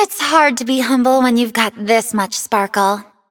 It's hard to be humble when you've got this much sparkle.